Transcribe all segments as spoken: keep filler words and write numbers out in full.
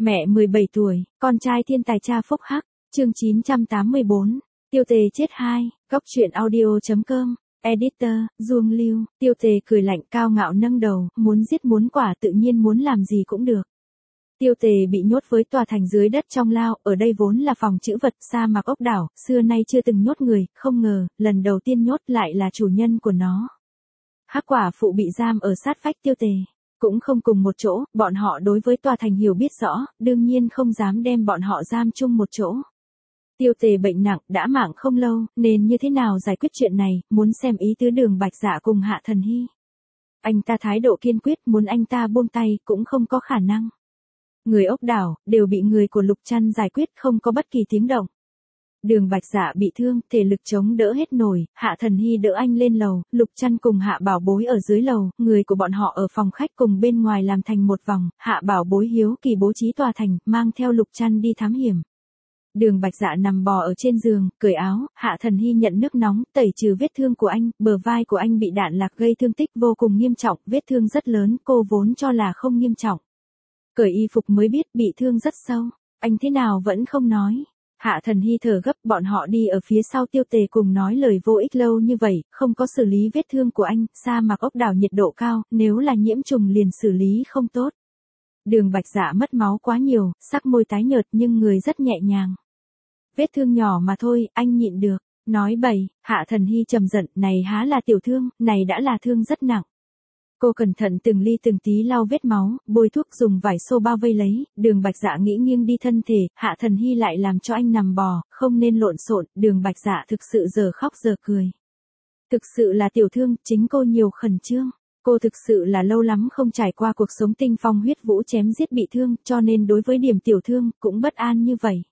Mẹ mười bảy tuổi, con trai thiên tài cha phúc hắc, chương chín trăm tám mươi bốn, tiêu tề chết hai, góc truyện audio.com, editor, Duông Lưu, tiêu tề cười lạnh cao ngạo nâng đầu, muốn giết muốn quả tự nhiên muốn làm gì cũng được. Tiêu tề bị nhốt với tòa thành dưới đất trong lao, ở đây vốn là phòng trữ vật sa mạc ốc đảo, xưa nay chưa từng nhốt người, không ngờ, lần đầu tiên nhốt lại là chủ nhân của nó. Hắc quả phụ bị giam ở sát vách tiêu tề. Cũng không cùng một chỗ, bọn họ đối với tòa thành hiểu biết rõ, đương nhiên không dám đem bọn họ giam chung một chỗ. Tiêu tề bệnh nặng, đã mạng không lâu, nên như thế nào giải quyết chuyện này, muốn xem ý tứ Đường Bạch Dạ cùng Hạ Thần Hy. Anh ta thái độ kiên quyết, muốn anh ta buông tay, cũng không có khả năng. Người ốc đảo, đều bị người của Lục Trăn giải quyết, không có bất kỳ tiếng động. Đường Bạch Dạ bị thương, thể lực chống đỡ hết nổi, Hạ Thần Hy đỡ anh lên lầu, Lục Trăn cùng Hạ Bảo Bối ở dưới lầu, người của bọn họ ở phòng khách cùng bên ngoài làm thành một vòng, Hạ Bảo Bối hiếu kỳ bố trí tòa thành, mang theo Lục Trăn đi thám hiểm. Đường Bạch Dạ nằm bò ở trên giường, cởi áo, Hạ Thần Hy nhận nước nóng, tẩy trừ vết thương của anh, bờ vai của anh bị đạn lạc gây thương tích vô cùng nghiêm trọng, vết thương rất lớn, cô vốn cho là không nghiêm trọng. Cởi y phục mới biết bị thương rất sâu, anh thế nào vẫn không nói. Hạ Thần Hy thở gấp, bọn họ đi ở phía sau tiêu tề cùng nói lời vô ích lâu như vậy, không có xử lý vết thương của anh, sa mạc ốc đảo nhiệt độ cao, nếu là nhiễm trùng liền xử lý không tốt. Đường Bạch Dạ mất máu quá nhiều, sắc môi tái nhợt nhưng người rất nhẹ nhàng. Vết thương nhỏ mà thôi, anh nhịn được, nói bậy, Hạ Thần Hy trầm giận, này há là tiểu thương, này đã là thương rất nặng. Cô cẩn thận từng ly từng tí lau vết máu, bôi thuốc dùng vải xô bao vây lấy, Đường Bạch Dạ nghĩ nghiêng đi thân thể, Hạ Thần Hy lại làm cho anh nằm bò, không nên lộn xộn, Đường Bạch Dạ thực sự giờ khóc giờ cười. Thực sự là tiểu thương, chính cô nhiều khẩn trương, cô thực sự là lâu lắm không trải qua cuộc sống tinh phong huyết vũ chém giết bị thương, cho nên đối với điểm tiểu thương, cũng bất an như vậy.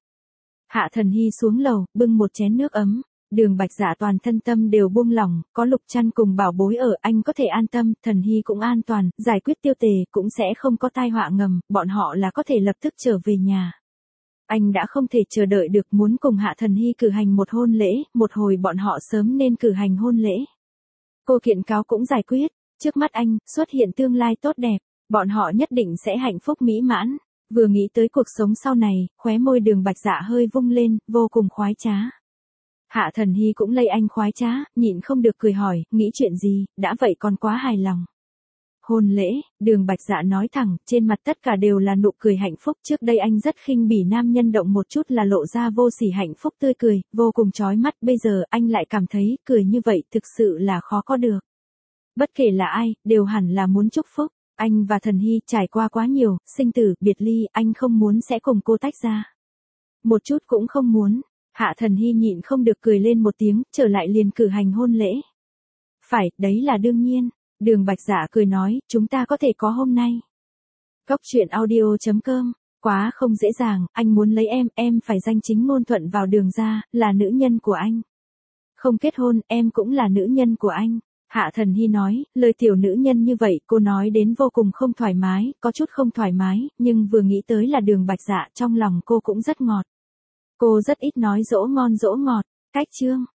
Hạ Thần Hy xuống lầu, bưng một chén nước ấm. Đường Bạch Dạ toàn thân tâm đều buông lỏng, có Lục Trăn cùng Bảo Bối ở, anh có thể an tâm, Thần Hy cũng an toàn, giải quyết tiêu tề cũng sẽ không có tai họa ngầm, bọn họ là có thể lập tức trở về nhà. Anh đã không thể chờ đợi được, muốn cùng Hạ Thần Hy cử hành một hôn lễ, một hồi bọn họ sớm nên cử hành hôn lễ. Cô kiện cáo cũng giải quyết, trước mắt anh, xuất hiện tương lai tốt đẹp, bọn họ nhất định sẽ hạnh phúc mỹ mãn. Vừa nghĩ tới cuộc sống sau này, khóe môi Đường Bạch Dạ hơi vung lên, vô cùng khoái trá. Hạ Thần Hy cũng lây anh khoái trá, nhịn không được cười hỏi, nghĩ chuyện gì, đã vậy còn quá hài lòng. Hôn lễ, Đường Bạch Dạ nói thẳng, trên mặt tất cả đều là nụ cười hạnh phúc, trước đây anh rất khinh bỉ nam nhân động một chút là lộ ra vô sỉ hạnh phúc tươi cười, vô cùng chói mắt, bây giờ anh lại cảm thấy, cười như vậy thực sự là khó có được. Bất kể là ai, đều hẳn là muốn chúc phúc, anh và Thần Hy trải qua quá nhiều, sinh tử, biệt ly, anh không muốn sẽ cùng cô tách ra. Một chút cũng không muốn. Hạ Thần Hy nhịn không được cười lên một tiếng, trở lại liền cử hành hôn lễ. Phải, đấy là đương nhiên. Đường Bạch Dạ cười nói, chúng ta có thể có hôm nay. Góc truyện audio.com, quá không dễ dàng, anh muốn lấy em, em phải danh chính ngôn thuận vào Đường gia, là nữ nhân của anh. Không kết hôn, em cũng là nữ nhân của anh. Hạ Thần Hy nói, lời tiểu nữ nhân như vậy, cô nói đến vô cùng không thoải mái, có chút không thoải mái, nhưng vừa nghĩ tới là Đường Bạch Dạ, trong lòng cô cũng rất ngọt. Cô rất ít nói dỗ ngon dỗ ngọt, cách chương.